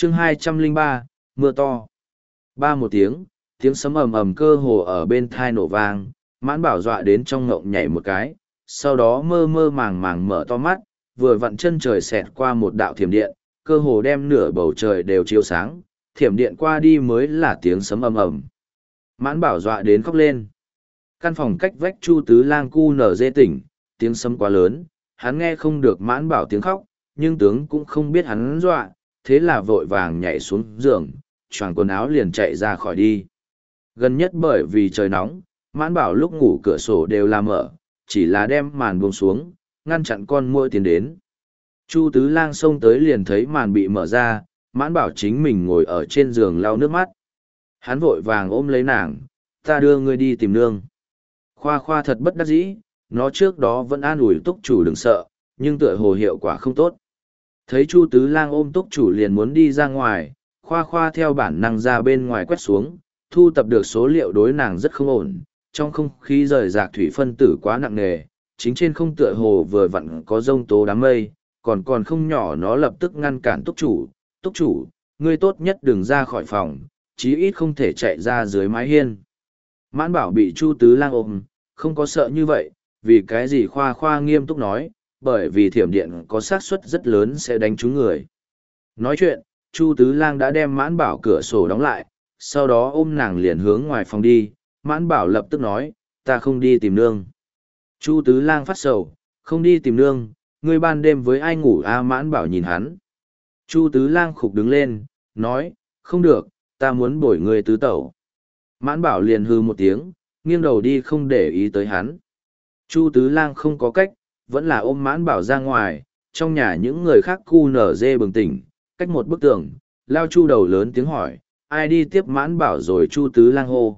chương 203, mưa to. Ba một tiếng, tiếng sấm ầm ầm cơ hồ ở bên thai nổ vang, Mãn Bảo dọa đến trong ngộng nhảy một cái, sau đó mơ mơ màng màng mở to mắt, vừa vặn chân trời xẹt qua một đạo thiểm điện, cơ hồ đem nửa bầu trời đều chiếu sáng, thiểm điện qua đi mới là tiếng sấm ầm ầm. Mãn Bảo dọa đến khóc lên. Căn phòng cách vách Chu Tứ Lang cu nở dê tỉnh, tiếng sấm quá lớn, hắn nghe không được Mãn Bảo tiếng khóc, nhưng tướng cũng không biết hắn dọa, thế là vội vàng nhảy xuống giường, choàng quần áo liền chạy ra khỏi đi. Gần nhất bởi vì trời nóng, Mãn Bảo lúc ngủ cửa sổ đều làm mở, chỉ là đem màn buông xuống, ngăn chặn con muỗi tiến đến. Chu Tứ Lang xông tới liền thấy màn bị mở ra, Mãn Bảo chính mình ngồi ở trên giường lau nước mắt. Hắn vội vàng ôm lấy nàng, ta đưa ngươi đi tìm nương. Khoa Khoa thật bất đắc dĩ, nó trước đó vẫn an ủi túc chủ đừng sợ, nhưng tựa hồ hiệu quả không tốt. Thấy Chu Tứ Lang ôm túc chủ liền muốn đi ra ngoài, Khoa Khoa theo bản năng ra bên ngoài quét xuống, thu tập được số liệu đối nàng rất không ổn, trong không khí rời rạc thủy phân tử quá nặng nề, chính trên không tựa hồ vừa vặn có rông tố đám mây, còn không nhỏ nó lập tức ngăn cản túc chủ, ngươi tốt nhất đừng ra khỏi phòng, chí ít không thể chạy ra dưới mái hiên. Mãn Bảo bị Chu Tứ Lang ôm, không có sợ như vậy, vì cái gì Khoa Khoa nghiêm túc nói, bởi vì thiểm điện có xác suất rất lớn sẽ đánh trúng người. Nói chuyện, Chu Tứ Lang đã đem Mãn Bảo cửa sổ đóng lại, sau đó ôm nàng liền hướng ngoài phòng đi, Mãn Bảo lập tức nói, ta không đi tìm nương. Chu Tứ Lang phát sầu, không đi tìm nương, ngươi ban đêm với ai ngủ a? Mãn Bảo nhìn hắn. Chu Tứ Lang khục đứng lên, nói, không được, ta muốn bổi ngươi tứ tẩu. Mãn Bảo liền hư một tiếng, nghiêng đầu đi không để ý tới hắn. Chu Tứ Lang không có cách, vẫn là ôm Mãn Bảo ra ngoài, trong nhà những người khác cu nở dê bừng tỉnh, cách một bức tường, lao Chu đầu lớn tiếng hỏi, ai đi tiếp Mãn Bảo rồi? Chu Tứ Lang hô,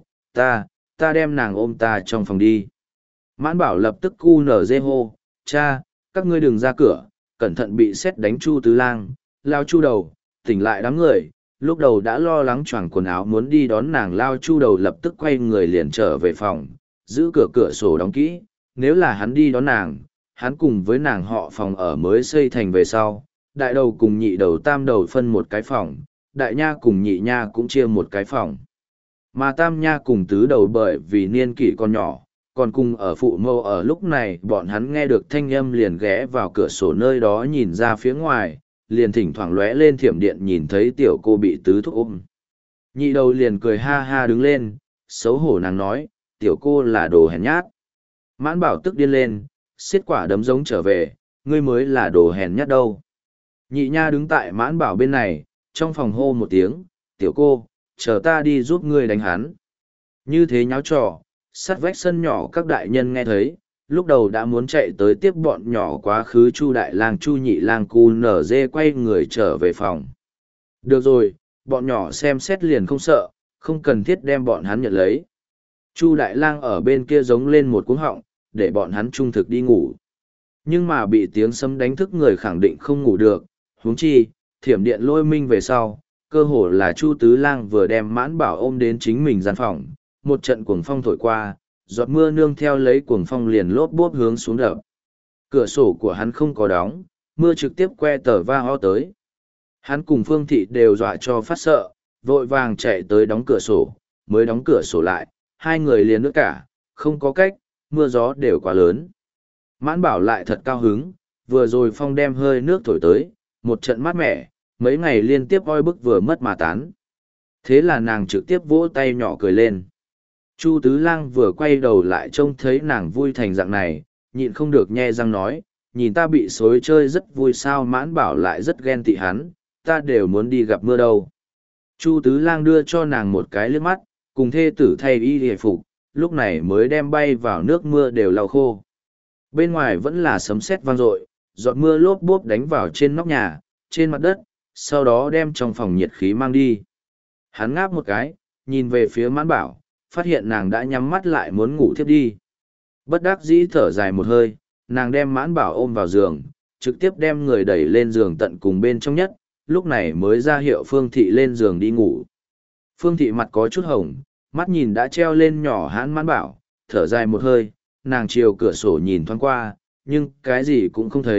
ta đem nàng ôm ta trong phòng đi. Mãn Bảo lập tức cu nở dê hô, cha, các ngươi đừng ra cửa, cẩn thận bị sét đánh. Chu Tứ Lang, lao Chu đầu, tỉnh lại đám người, lúc đầu đã lo lắng choàng quần áo muốn đi đón nàng lao Chu đầu lập tức quay người liền trở về phòng, giữ cửa sổ đóng kỹ, nếu là hắn đi đón nàng, hắn cùng với nàng họ phòng ở mới xây thành về sau, đại đầu cùng nhị đầu tam đầu phân một cái phòng, đại nha cùng nhị nha cũng chia một cái phòng. Mà tam nha cùng tứ đầu bởi vì niên kỷ còn nhỏ, còn cùng ở phụ mâu ở lúc này bọn hắn nghe được thanh âm liền ghé vào cửa sổ nơi đó nhìn ra phía ngoài, liền thỉnh thoảng lóe lên thiểm điện nhìn thấy tiểu cô bị tứ thúc ôm. Nhị đầu liền cười ha ha đứng lên, xấu hổ nàng nói, tiểu cô là đồ hèn nhát. Mãn Bảo tức điên lên, xiết quả đấm giống trở về, ngươi mới là đồ hèn nhát đâu. Nhị nha đứng tại Mãn Bảo bên này, trong phòng hô một tiếng, tiểu cô, chờ ta đi giúp ngươi đánh hắn. Như thế nháo trò, sát vách sân nhỏ các đại nhân nghe thấy, lúc đầu đã muốn chạy tới tiếp bọn nhỏ quá khứ. Chu Đại Lang Chu Nhị Lang cu nở dê quay người trở về phòng. Được rồi, bọn nhỏ xem xét liền không sợ, không cần thiết đem bọn hắn nhận lấy. Chu Đại Lang ở bên kia giống lên một cuống họng, để bọn hắn trung thực đi ngủ. Nhưng mà bị tiếng sấm đánh thức người khẳng định không ngủ được, huống chi, thiểm điện lôi minh về sau, cơ hồ là Chu Tứ Lang vừa đem Mãn Bảo ôm đến chính mình gian phòng, một trận cuồng phong thổi qua, giọt mưa nương theo lấy cuồng phong liền lốp bốp hướng xuống đập. Cửa sổ của hắn không có đóng, mưa trực tiếp que tờ va ho tới. Hắn cùng Phương Thị đều dọa cho phát sợ, vội vàng chạy tới đóng cửa sổ, mới đóng cửa sổ lại, hai người liền nước cả, không có cách, mưa gió đều quá lớn. Mãn Bảo lại thật cao hứng, vừa rồi phong đem hơi nước thổi tới, một trận mát mẻ, mấy ngày liên tiếp oi bức vừa mất mà tán. Thế là nàng trực tiếp vỗ tay nhỏ cười lên. Chu Tứ Lang vừa quay đầu lại trông thấy nàng vui thành dạng này, nhịn không được nhe răng nói, nhìn ta bị xối chơi rất vui sao? Mãn Bảo lại rất ghen tị hắn, ta đều muốn đi gặp mưa đâu. Chu Tứ Lang đưa cho nàng một cái liếc mắt, cùng thê tử thay y hề phục, lúc này mới đem bay vào nước mưa đều lau khô. Bên ngoài vẫn là sấm sét vang dội, giọt mưa lốp bốp đánh vào trên nóc nhà, trên mặt đất, sau đó đem trong phòng nhiệt khí mang đi. Hắn ngáp một cái, nhìn về phía Mãn Bảo, phát hiện nàng đã nhắm mắt lại muốn ngủ thiếp đi. Bất đắc dĩ thở dài một hơi, nàng đem Mãn Bảo ôm vào giường, trực tiếp đem người đẩy lên giường tận cùng bên trong nhất, lúc này mới ra hiệu Phương Thị lên giường đi ngủ. Phương Thị mặt có chút hồng, mắt nhìn đã treo lên nhỏ hãn Mãn Bảo, thở dài một hơi, nàng chiều cửa sổ nhìn thoáng qua, nhưng cái gì cũng không thấy,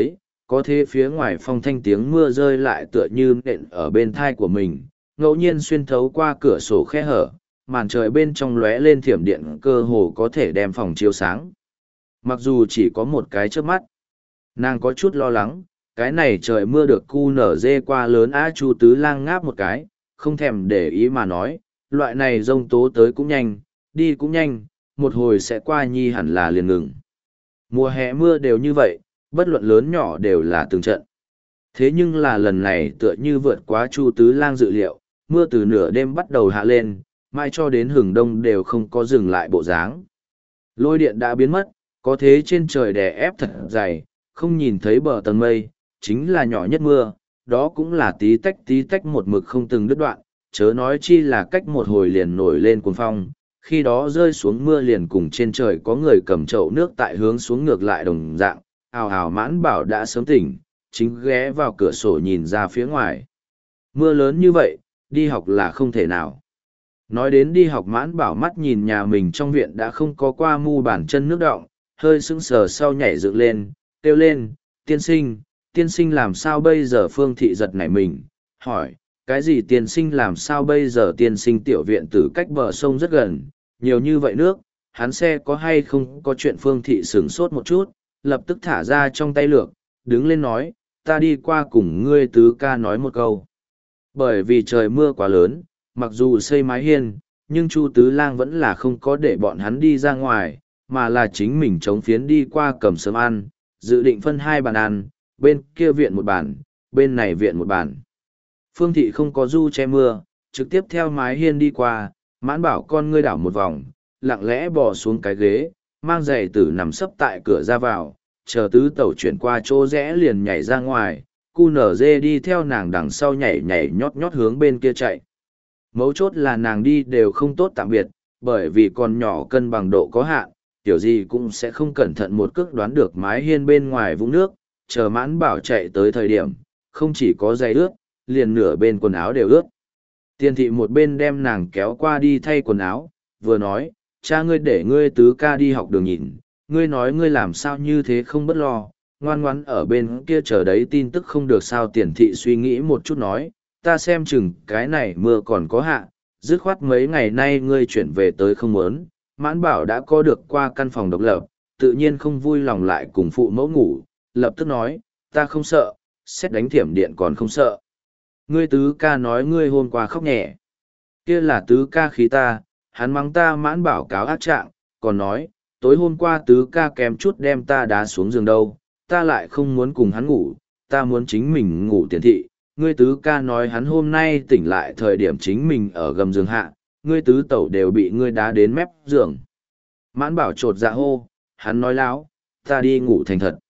có thế phía ngoài phong thanh tiếng mưa rơi lại tựa như nện ở bên thai của mình, ngẫu nhiên xuyên thấu qua cửa sổ khe hở, màn trời bên trong lóe lên thiểm điện cơ hồ có thể đem phòng chiếu sáng. Mặc dù chỉ có một cái chớp mắt, nàng có chút lo lắng, cái này trời mưa được cu nở dê qua lớn á. Chu Tứ Lang ngáp một cái, không thèm để ý mà nói, loại này rông tố tới cũng nhanh, đi cũng nhanh, một hồi sẽ qua nhi hẳn là liền ngừng. Mùa hè mưa đều như vậy, bất luận lớn nhỏ đều là từng trận. Thế nhưng là lần này tựa như vượt quá Chu Tứ Lang dự liệu, mưa từ nửa đêm bắt đầu hạ lên, mai cho đến hừng đông đều không có dừng lại bộ dáng. Lôi điện đã biến mất, có thế trên trời đè ép thật dày, không nhìn thấy bờ tầng mây, chính là nhỏ nhất mưa, đó cũng là tí tách một mực không từng đứt đoạn, chớ nói chi là cách một hồi liền nổi lên cuồng phong, khi đó rơi xuống mưa liền cùng trên trời có người cầm chậu nước tại hướng xuống ngược lại đồng dạng, ào ào Mãn Bảo đã sớm tỉnh, chính ghé vào cửa sổ nhìn ra phía ngoài. Mưa lớn như vậy, đi học là không thể nào. Nói đến đi học Mãn Bảo mắt nhìn nhà mình trong viện đã không có qua mu bàn chân nước đọng, hơi sững sờ sau nhảy dựng lên, kêu lên, tiên sinh làm sao bây giờ? Phương Thị giật nảy mình, hỏi, cái gì tiên sinh làm sao bây giờ? Tiên sinh tiểu viện từ cách bờ sông rất gần, nhiều như vậy nước, hắn xe có hay không có chuyện? Phương Thị sửng sốt một chút, lập tức thả ra trong tay lược, đứng lên nói, ta đi qua cùng ngươi tứ ca nói một câu. Bởi vì trời mưa quá lớn, mặc dù xây mái hiên, nhưng Chu Tứ Lang vẫn là không có để bọn hắn đi ra ngoài, mà là chính mình chống phiến đi qua cầm sớm ăn, dự định phân hai bàn ăn, bên kia viện một bàn, bên này viện một bàn. Phương Thị không có du che mưa, trực tiếp theo mái hiên đi qua, Mãn Bảo con ngươi đảo một vòng, lặng lẽ bò xuống cái ghế, mang giày tử nằm sấp tại cửa ra vào, chờ tứ tẩu chuyển qua chỗ rẽ liền nhảy ra ngoài, cu nở dê đi theo nàng đằng sau nhảy nhảy nhót nhót hướng bên kia chạy. Mấu chốt là nàng đi đều không tốt tạm biệt, bởi vì con nhỏ cân bằng độ có hạn, kiểu gì cũng sẽ không cẩn thận một cước đoán được mái hiên bên ngoài vũng nước, chờ Mãn Bảo chạy tới thời điểm, không chỉ có giày ướt, liền nửa bên quần áo đều ướt. Tiên Thị một bên đem nàng kéo qua đi thay quần áo, vừa nói, cha ngươi để ngươi tứ ca đi học đường nhìn, ngươi nói ngươi làm sao như thế không bất lo, ngoan ngoãn ở bên kia chờ đấy tin tức không được sao? Tiền Thị suy nghĩ một chút nói, ta xem chừng cái này mưa còn có hạ, dứt khoát mấy ngày nay ngươi chuyển về tới không muốn. Mãn Bảo đã có được qua căn phòng độc lập, tự nhiên không vui lòng lại cùng phụ mẫu ngủ, lập tức nói, ta không sợ, xét đánh thiểm điện còn không sợ. Ngươi tứ ca nói ngươi hôm qua khóc nhẹ, kia là tứ ca khí ta, hắn mắng ta. Mãn Bảo cáo ác trạng, còn nói, tối hôm qua tứ ca kém chút đem ta đá xuống giường đâu, ta lại không muốn cùng hắn ngủ, ta muốn chính mình ngủ. Tiền Thị, ngươi tứ ca nói hắn hôm nay tỉnh lại thời điểm chính mình ở gầm giường hạ, ngươi tứ tẩu đều bị ngươi đá đến mép giường. Mãn Bảo chột dạ hô, hắn nói láo, ta đi ngủ thành thật.